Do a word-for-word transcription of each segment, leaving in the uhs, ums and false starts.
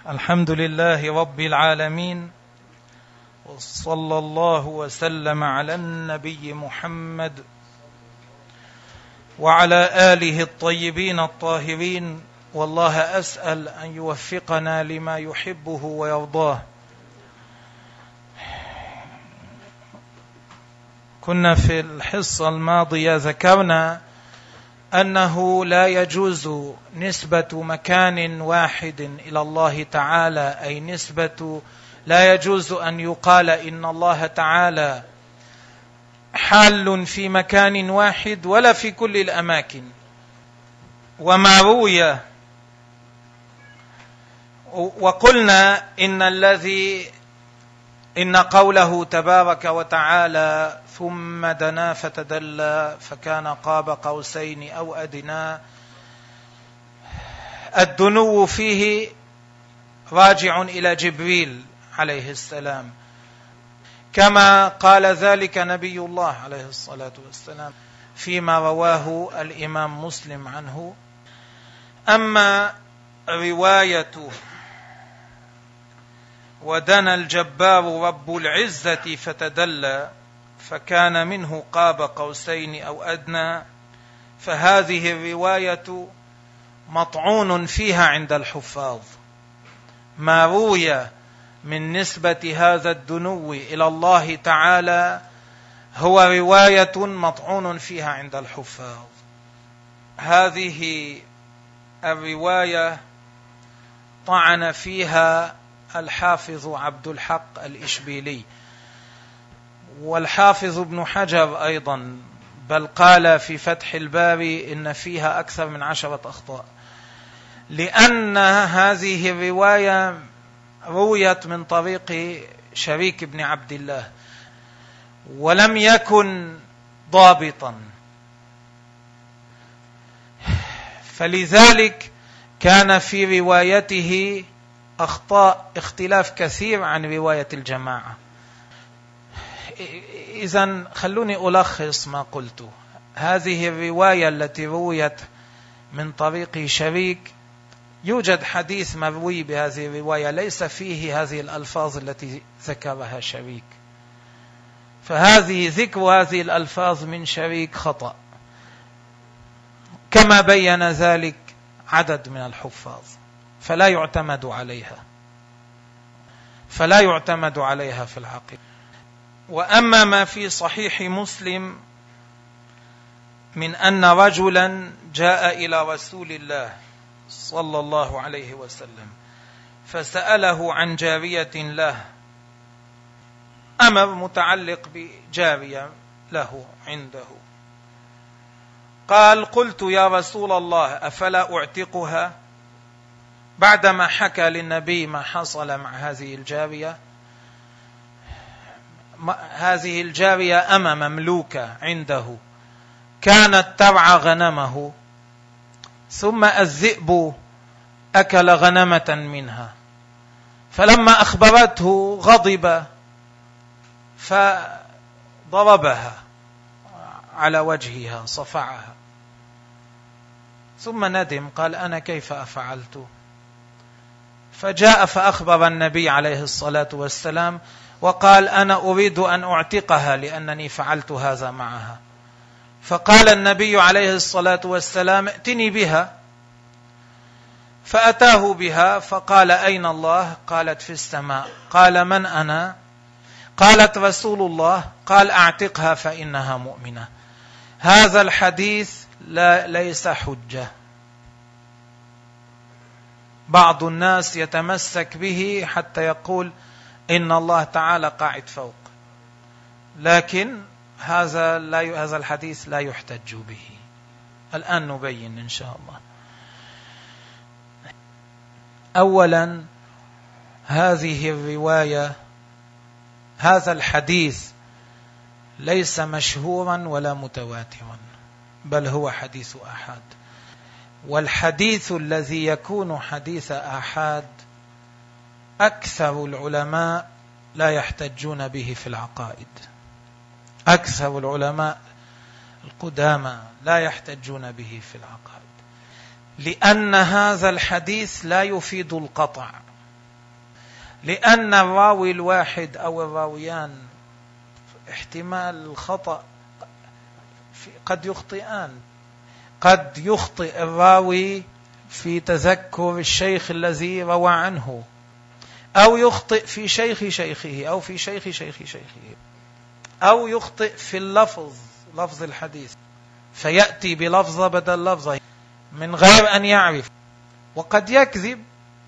الحمد لله رب العالمين، وصلى الله وسلم على النبي محمد وعلى آله الطيبين الطاهرين. والله أسأل أن يوفقنا لما يحبه ويرضاه. كنا في الحصة الماضية ذكرنا أنه لا يجوز نسبة مكان واحد إلى الله تعالى، أي نسبة لا يجوز أن يقال إن الله تعالى حال في مكان واحد ولا في كل الأماكن. وما روي، وقلنا إن الذي إن قوله تبارك وتعالى ثم دنا فتدلى فكان قاب قوسين أو أدنى، الدنو فيه راجع إلى جبريل عليه السلام، كما قال ذلك نبي الله عليه الصلاة والسلام فيما رواه الإمام مسلم عنه. أما رواية ودنا الجبار رب العزة فتدلى فكان منه قاب قوسين أو أدنى، فهذه الرواية مطعون فيها عند الحفاظ. ما روي من نسبة هذا الدنو إلى الله تعالى هو رواية مطعون فيها عند الحفاظ. هذه الرواية طعن فيها الحافظ عبد الحق الإشبيلي والحافظ ابن حجر أيضا، بل قال في فتح الباري إن فيها أكثر من عشرة أخطاء، لأن هذه الرواية رويت من طريق شريك بن عبد الله ولم يكن ضابطا، فلذلك كان في روايته أخطاء اختلاف كثير عن رواية الجماعة. إذن خلوني ألخص ما قلته. هذه الرواية التي رويت من طريق شريك يوجد حديث مروي بهذه الرواية ليس فيه هذه الألفاظ التي ذكرها شريك، فهذه ذكر هذه الألفاظ من شريك خطأ، كما بين ذلك عدد من الحفاظ، فلا يعتمد عليها فلا يعتمد عليها في العقيدة. وأما ما في صحيح مسلم من أن رجلا جاء إلى رسول الله صلى الله عليه وسلم فسأله عن جارية له، أمر متعلق بجارية له عنده، قال: قلت يا رسول الله أفلا أعتقها؟ بعدما حكى للنبي ما حصل مع هذه الجارية. هذه الجارية أما مملوكة عنده كانت ترعى غنمه، ثم الذئب أكل غنمة منها، فلما أخبرته غضب فضربها على وجهها صفعها، ثم ندم قال: أنا كيف أفعلت؟ فجاء فأخبر النبي عليه الصلاة والسلام وقال: أنا أريد أن أعتقها لأنني فعلت هذا معها. فقال النبي عليه الصلاة والسلام: ائتني بها. فأتاه بها فقال: أين الله؟ قالت: في السماء. قال: من أنا؟ قالت: رسول الله. قال: أعتقها فإنها مؤمنة. هذا الحديث لا ليس حجة. بعض الناس يتمسك به حتى يقول إن الله تعالى قاعد فوق، لكن هذا لا هذا الحديث لا يحتج به. الآن نبين إن شاء الله. أولا، هذه الرواية هذا الحديث ليس مشهورا ولا متواترا، بل هو حديث آحاد. والحديث الذي يكون حديث آحاد أكثر العلماء لا يحتجون به في العقائد. أكثر العلماء القدامى لا يحتجون به في العقائد، لأن هذا الحديث لا يفيد القطع، لأن الراوي الواحد أو الراويان احتمال الخطأ قد يخطئان. قد يخطئ الراوي في تذكر الشيخ الذي روى عنه، أو يخطئ في شيخ شيخه أو في شيخ شيخ شيخه، أو يخطئ في اللفظ لفظ الحديث فيأتي بلفظة بدل لفظة من غير أن يعرف، وقد يكذب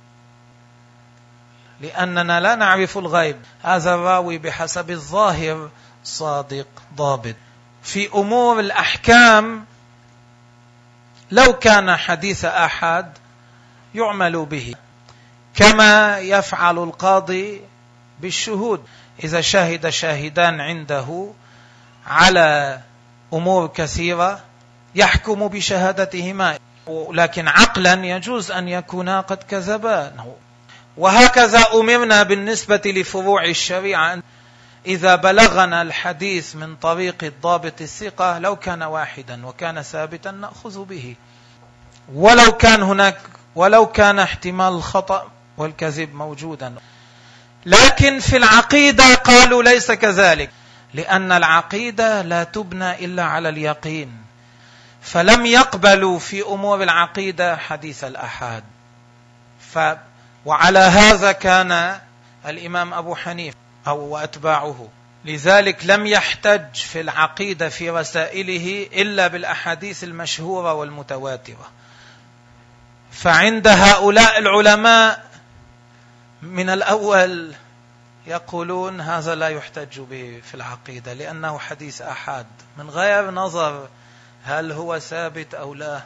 لأننا لا نعرف الغيب. هذا الراوي بحسب الظاهر صادق ضابط. في أمور الأحكام لو كان حديث آحاد يعمل به، كما يفعل القاضي بالشهود. إذا شهد شاهدان عنده على أمور كثيرة يحكم بشهادتهما، لكن عقلا يجوز أن يكونا قد كذبا. وهكذا أمرنا بالنسبة لفروع الشريعة، إذا بلغنا الحديث من طريق الضابط الثقة لو كان واحدا وكان ثابتا نأخذ به، ولو كان هناك ولو كان احتمال الخطأ والكذب موجودا. لكن في العقيدة قالوا ليس كذلك، لأن العقيدة لا تبنى إلا على اليقين، فلم يقبلوا في أمور العقيدة حديث الآحاد. ف وعلى هذا كان الإمام أبو حنيفة أو وأتباعه، لذلك لم يحتج في العقيدة في رسائله إلا بالأحاديث المشهورة والمتواترة. فعند هؤلاء العلماء من الأول يقولون هذا لا يحتج به في العقيدة لأنه حديث آحاد، من غير نظر هل هو ثابت أو لا.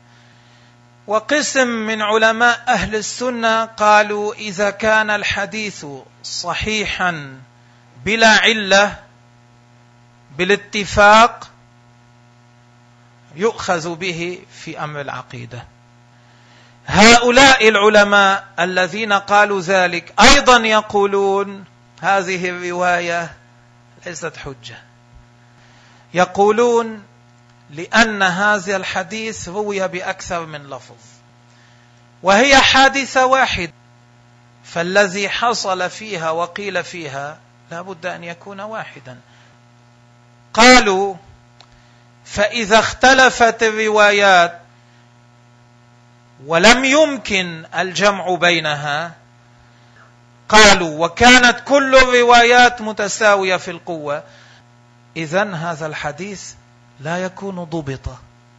وقسم من علماء أهل السنة قالوا إذا كان الحديث صحيحا بلا علة بالاتفاق يؤخذ به في أمر العقيدة. هؤلاء العلماء الذين قالوا ذلك أيضا يقولون هذه الرواية ليست حجة، يقولون لأن هذا الحديث روي بأكثر من لفظ وهي حادثة واحد، فالذي حصل فيها وقيل فيها لا بد أن يكون واحدا. قالوا فإذا اختلفت الروايات ولم يمكن الجمع بينها، قالوا وكانت كل الروايات متساوية في القوة، إذن هذا الحديث لا يكون ضبطا.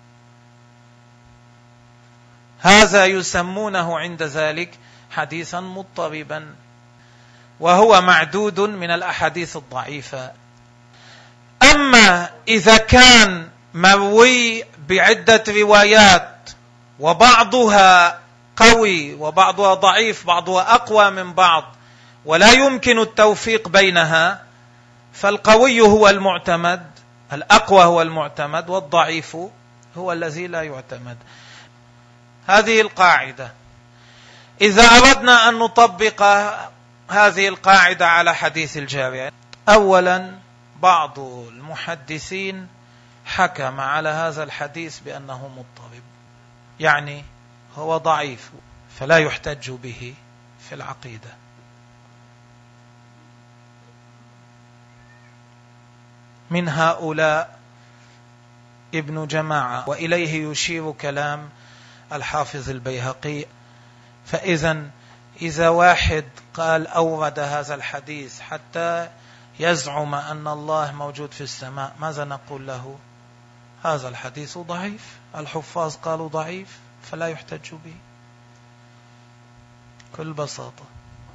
هذا يسمونه عند ذلك حديثا مضطربا، وهو معدود من الأحاديث الضعيفة. أما إذا كان مروي بعدة روايات وبعضها قوي وبعضها ضعيف، بعضها أقوى من بعض ولا يمكن التوفيق بينها، فالقوي هو المعتمد، الأقوى هو المعتمد، والضعيف هو الذي لا يعتمد. هذه القاعدة. إذا أردنا أن نطبق هذه القاعدة على حديث الجارية، أولا بعض المحدثين حكم على هذا الحديث بأنه مضطرب، يعني هو ضعيف فلا يحتج به في العقيدة. من هؤلاء ابن جماعة، وإليه يشير كلام الحافظ البيهقي. فإذا إذا واحد قال أورد هذا الحديث حتى يزعم أن الله موجود في السماء، ماذا نقول له؟ هذا الحديث ضعيف، الحفاظ قالوا ضعيف فلا يحتج به، بكل بساطة.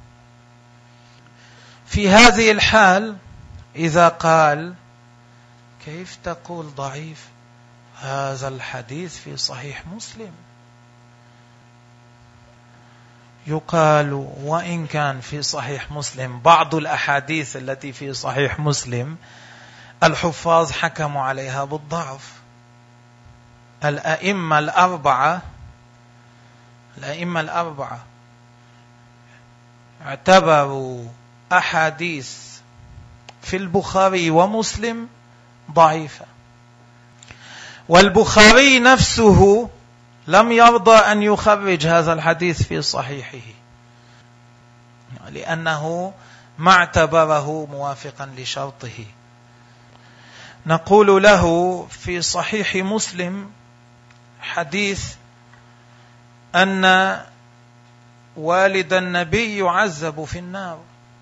في هذه الحال إذا قال كيف تقول ضعيف؟ هذا الحديث في صحيح مسلم. يقال وإن كان في صحيح مسلم بعض الأحاديث التي في صحيح مسلم الحفاظ حكموا عليها بالضعف. الأئمة الأربعة الأئمة الأربعة اعتبروا أحاديث في البخاري ومسلم ضعيفة، والبخاري نفسه لم يرضى أن يخرج هذا الحديث في صحيحه. لأنه ما اعتبره موافقا لشرطه. نقول له في صحيح مسلم حديث أن والد النبي يعذب في النار،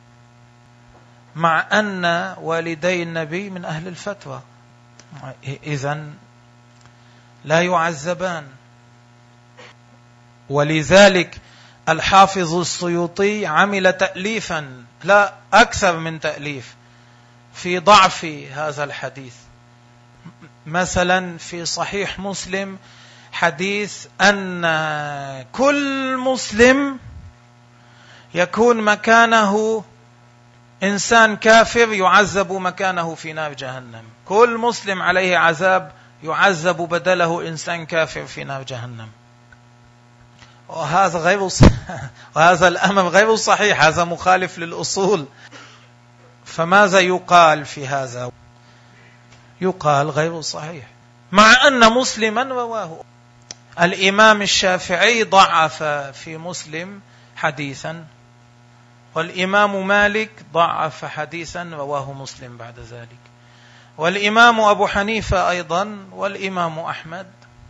مع أن والدي النبي من أهل الفتوى، إذن لا يعذبان. ولذلك الحافظ السيوطي عمل تأليفا، لا أكثر من تأليف، في ضعف هذا الحديث. مثلا في صحيح مسلم حديث أن كل مسلم يكون مكانه إنسان كافر يعذب مكانه في نار جهنم، كل مسلم عليه عذاب يعذب بدله إنسان كافر في نار جهنم. وهذا غير وهذا الأمر غير صحيح، هذا مخالف للأصول. فماذا يقال في هذا؟ يقال غير صحيح، مع أن مسلما رواه. الإمام الشافعي ضعف في مسلم حديثا، والإمام مالك ضعف حديثا رواه مسلم بعد ذلك، والإمام أبو حنيفة أيضا، والإمام أحمد.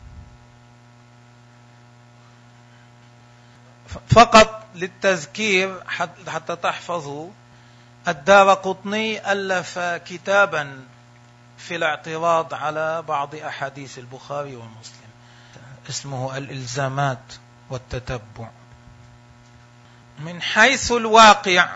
فقط للتذكير حتى تحفظوا، الدارقطني ألف كتابا في الاعتراض على بعض أحاديث البخاري ومسلم، اسمه الإلزامات والتتبع. من حيث الواقع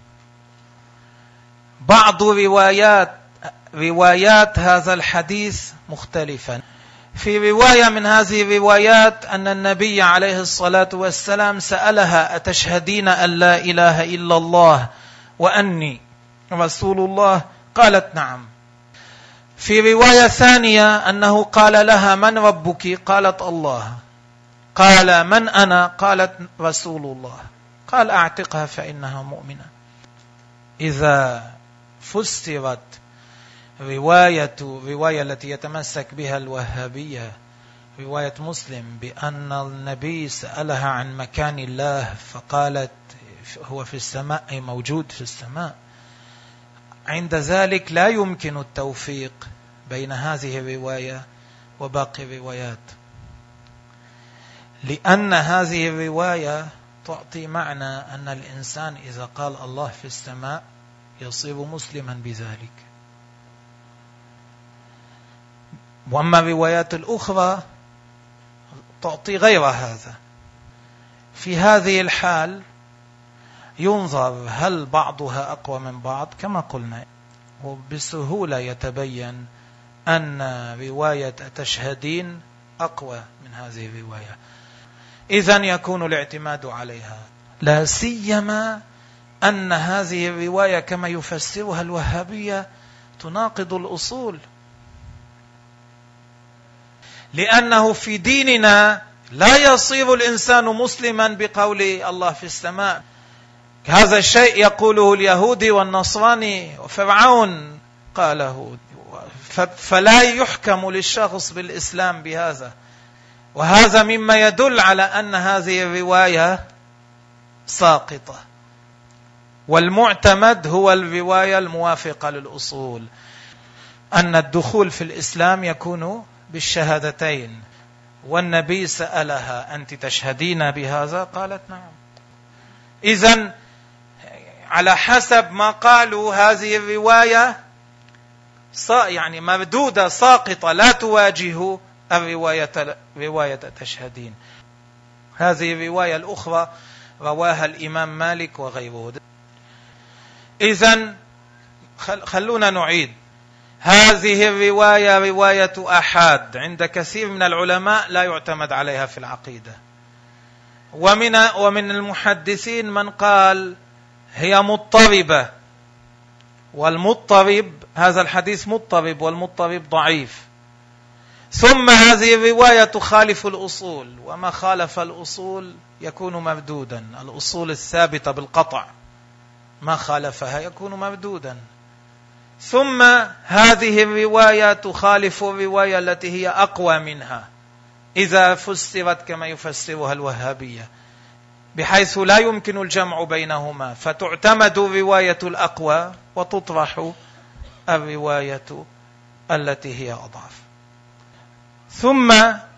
بعض روايات روايات هذا الحديث مختلفة. في رواية من هذه الروايات أن النبي عليه الصلاة والسلام سألها: أتشهدين أن لا إله إلا الله وأني رسول الله؟ قالت: نعم. في رواية ثانية أنه قال لها: من ربك؟ قالت: الله. قال: من أنا؟ قالت: رسول الله. قال: أعتقها فإنها مؤمنة. إذا فسرت رواية رواية التي يتمسك بها الوهابية، رواية مسلم، بأن النبي سألها عن مكان الله فقالت هو في السماء، أي موجود في السماء، عند ذلك لا يمكن التوفيق بين هذه الرواية وباقي الروايات، لأن هذه الرواية تعطي معنى أن الإنسان إذا قال الله في السماء يصير مسلما بذلك. وأما الروايات الأخرى تعطي غير هذا. في هذه الحال ينظر هل بعضها أقوى من بعض كما قلنا، وبسهولة يتبين أن رواية تشهدين أقوى من هذه الرواية، إذن يكون الاعتماد عليها، لا سيما أن هذه الرواية كما يفسرها الوهابية تناقض الأصول، لأنه في ديننا لا يصير الإنسان مسلما بقول الله في السماء. هذا الشيء يقوله اليهودي والنصراني وفرعون قاله، فلا يحكم للشخص بالإسلام بهذا. وهذا مما يدل على أن هذه الرواية ساقطة، والمعتمد هو الرواية الموافقة للأصول، أن الدخول في الإسلام يكون بالشهادتين. والنبي سألها: أنت تشهدين بهذا؟ قالت: نعم. إذن على حسب ما قالوا هذه الرواية يعني مردودة ساقطة، لا تواجه الرواية رواية تشهدين. هذه الرواية الأخرى رواها الإمام مالك وغيره. إذن خلونا نعيد، هذه الرواية رواية أحاد عند كثير من العلماء، لا يعتمد عليها في العقيدة. ومن ومن المحدثين من قال هي مضطربة، والمضطرب هذا الحديث مضطرب، والمضطرب ضعيف. ثم هذه الرواية تخالف الأصول، وما خالف الأصول يكون مردودا، الأصول الثابتة بالقطع ما خالفها يكون مردودا. ثم هذه الرواية تخالف الرواية التي هي أقوى منها إذا فسرت كما يفسرها الوهابية، بحيث لا يمكن الجمع بينهما، فتعتمد الرواية الأقوى وتطرح الرواية التي هي أضعف. ثم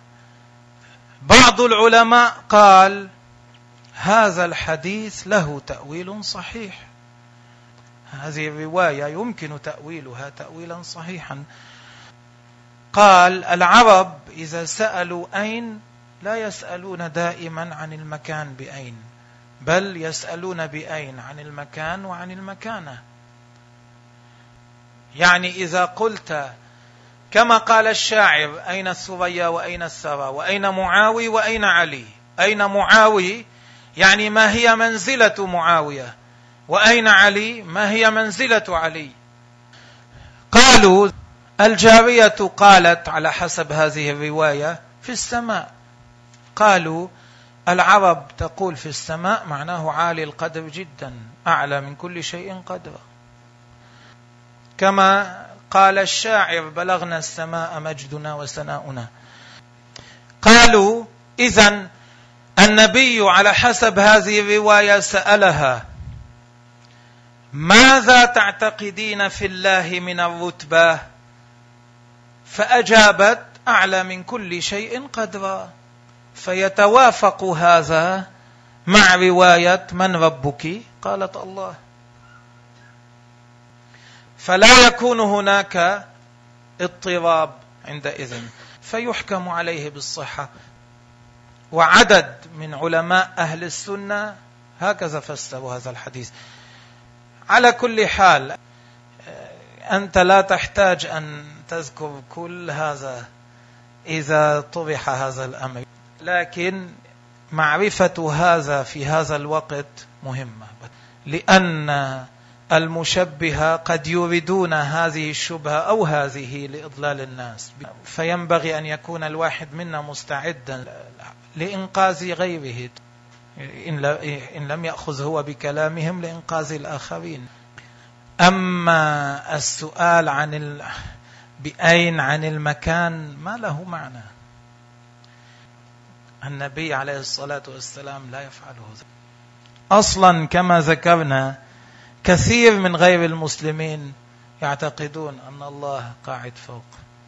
بعض العلماء قال هذا الحديث له تأويل صحيح، هذه الرواية يمكن تأويلها تأويلا صحيحا. قال العرب إذا سألوا أين لا يسألون دائما عن المكان بأين، بل يسألون بأين عن المكان وعن المكانة. يعني إذا قلت كما قال الشاعر أين الثريا وأين الثرى وأين معاوي وأين علي، أين معاوي يعني ما هي منزلة معاوية، وأين علي ما هي منزلة علي. قالوا الجارية قالت على حسب هذه الرواية في السماء، قالوا العرب تقول في السماء معناه عالي القدر جدا، أعلى من كل شيء قدرا. كما قال الشاعر بلغنا السماء مجدنا وسناؤنا. قالوا إذن النبي على حسب هذه الرواية سألها ماذا تعتقدين في الله من الرتبة، فأجابت أعلى من كل شيء قدرا. فيتوافق هذا مع رواية من ربك، قالت الله، فلا يكون هناك اضطراب عندئذ، فيحكم عليه بالصحة. وعدد من علماء أهل السنة هكذا فسروا هذا الحديث. على كل حال أنت لا تحتاج أن تذكر كل هذا إذا طرح هذا الأمر، لكن معرفة هذا في هذا الوقت مهمة، لأن المشبهة قد يريدون هذه الشبهة أو هذه لإضلال الناس، فينبغي أن يكون الواحد منا مستعدا لإنقاذ غيره إن لم يأخذ هو بكلامهم لإنقاذ الآخرين. أما السؤال عن ال... بأين عن المكان ما له معنى. النبي عليه الصلاة والسلام لا يفعله ذلك أصلا. كما ذكرنا كثير من غير المسلمين يعتقدون أن الله قاعد فوق.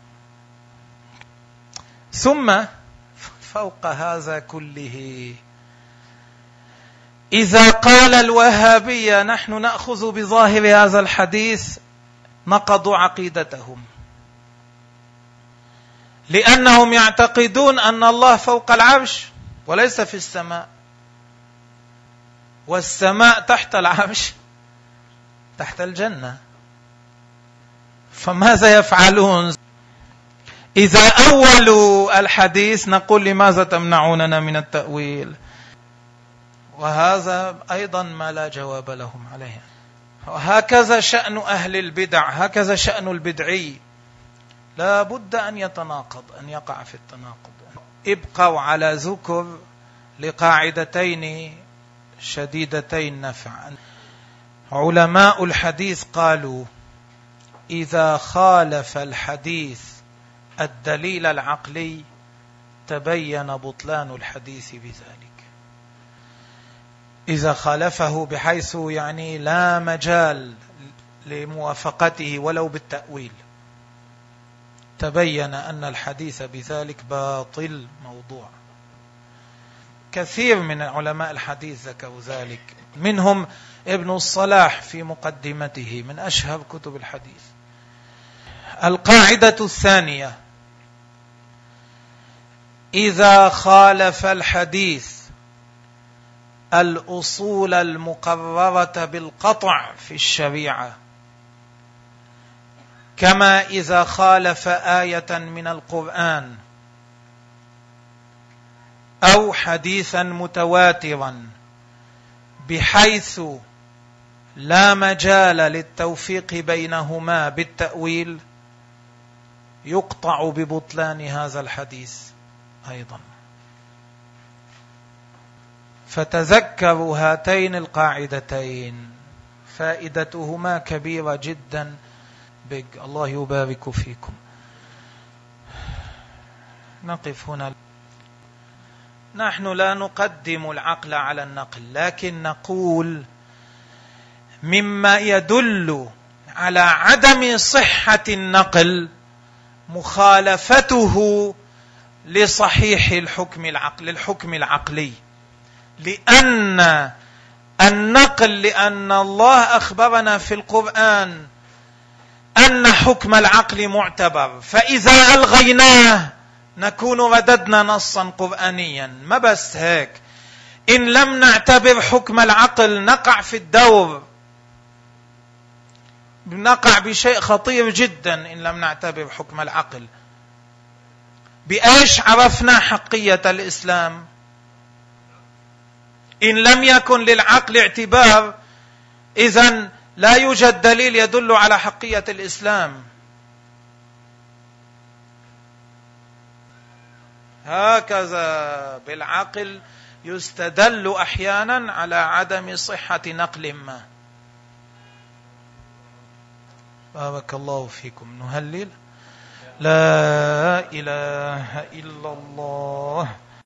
ثم فوق هذا كله إذا قال الوهابية نحن نأخذ بظاهر هذا الحديث نقضوا عقيدتهم، لأنهم يعتقدون أن الله فوق العرش وليس في السماء، والسماء تحت العرش تحت الجنة. فماذا يفعلون؟ إذا أولوا الحديث نقول لماذا تمنعوننا من التأويل؟ وهذا أيضا ما لا جواب لهم عليه. وهكذا شأن أهل البدع، هكذا شأن البدعي، لا بد أن يتناقض، أن يقع في التناقض. ابقوا على ذكر لقاعدتين شديدتين نفع. علماء الحديث قالوا إذا خالف الحديث الدليل العقلي تبين بطلان الحديث بذلك. إذا خالفه بحيث يعني لا مجال لموافقته ولو بالتأويل تبين أن الحديث بذلك باطل موضوع. كثير من علماء الحديث ذكروا ذلك، منهم ابن الصلاح في مقدمته من أشهر كتب الحديث. القاعدة الثانية إذا خالف الحديث الأصول المقررة بالقطع في الشريعة، كما إذا خالف آية من القرآن أو حديثا متواترا بحيث لا مجال للتوفيق بينهما بالتأويل يقطع ببطلان هذا الحديث أيضا. فتذكروا هاتين القاعدتين، فائدتهما كبيرة جدا. بك الله يبارك فيكم. نقف هنا. نحن لا نقدم العقل على النقل، لكن نقول مما يدل على عدم صحة النقل مخالفته لصحيح الحكم العقل الحكم العقلي، لأن النقل لأن الله أخبرنا في القرآن أن حكم العقل معتبر، فإذا ألغيناه نكون رددنا نصا قرآنيا. ما بس هيك، إن لم نعتبر حكم العقل نقع في الدور، نقع بشيء خطير جدا. إن لم نعتبر حكم العقل، بأيش عرفنا حقية الإسلام؟ إن لم يكن للعقل اعتبار، إذن لا يوجد دليل يدل على حقية الإسلام. هكذا بالعقل يستدل أحيانا على عدم صحة نقل ما. بارك الله فيكم. نهلل. لا إله إلا الله.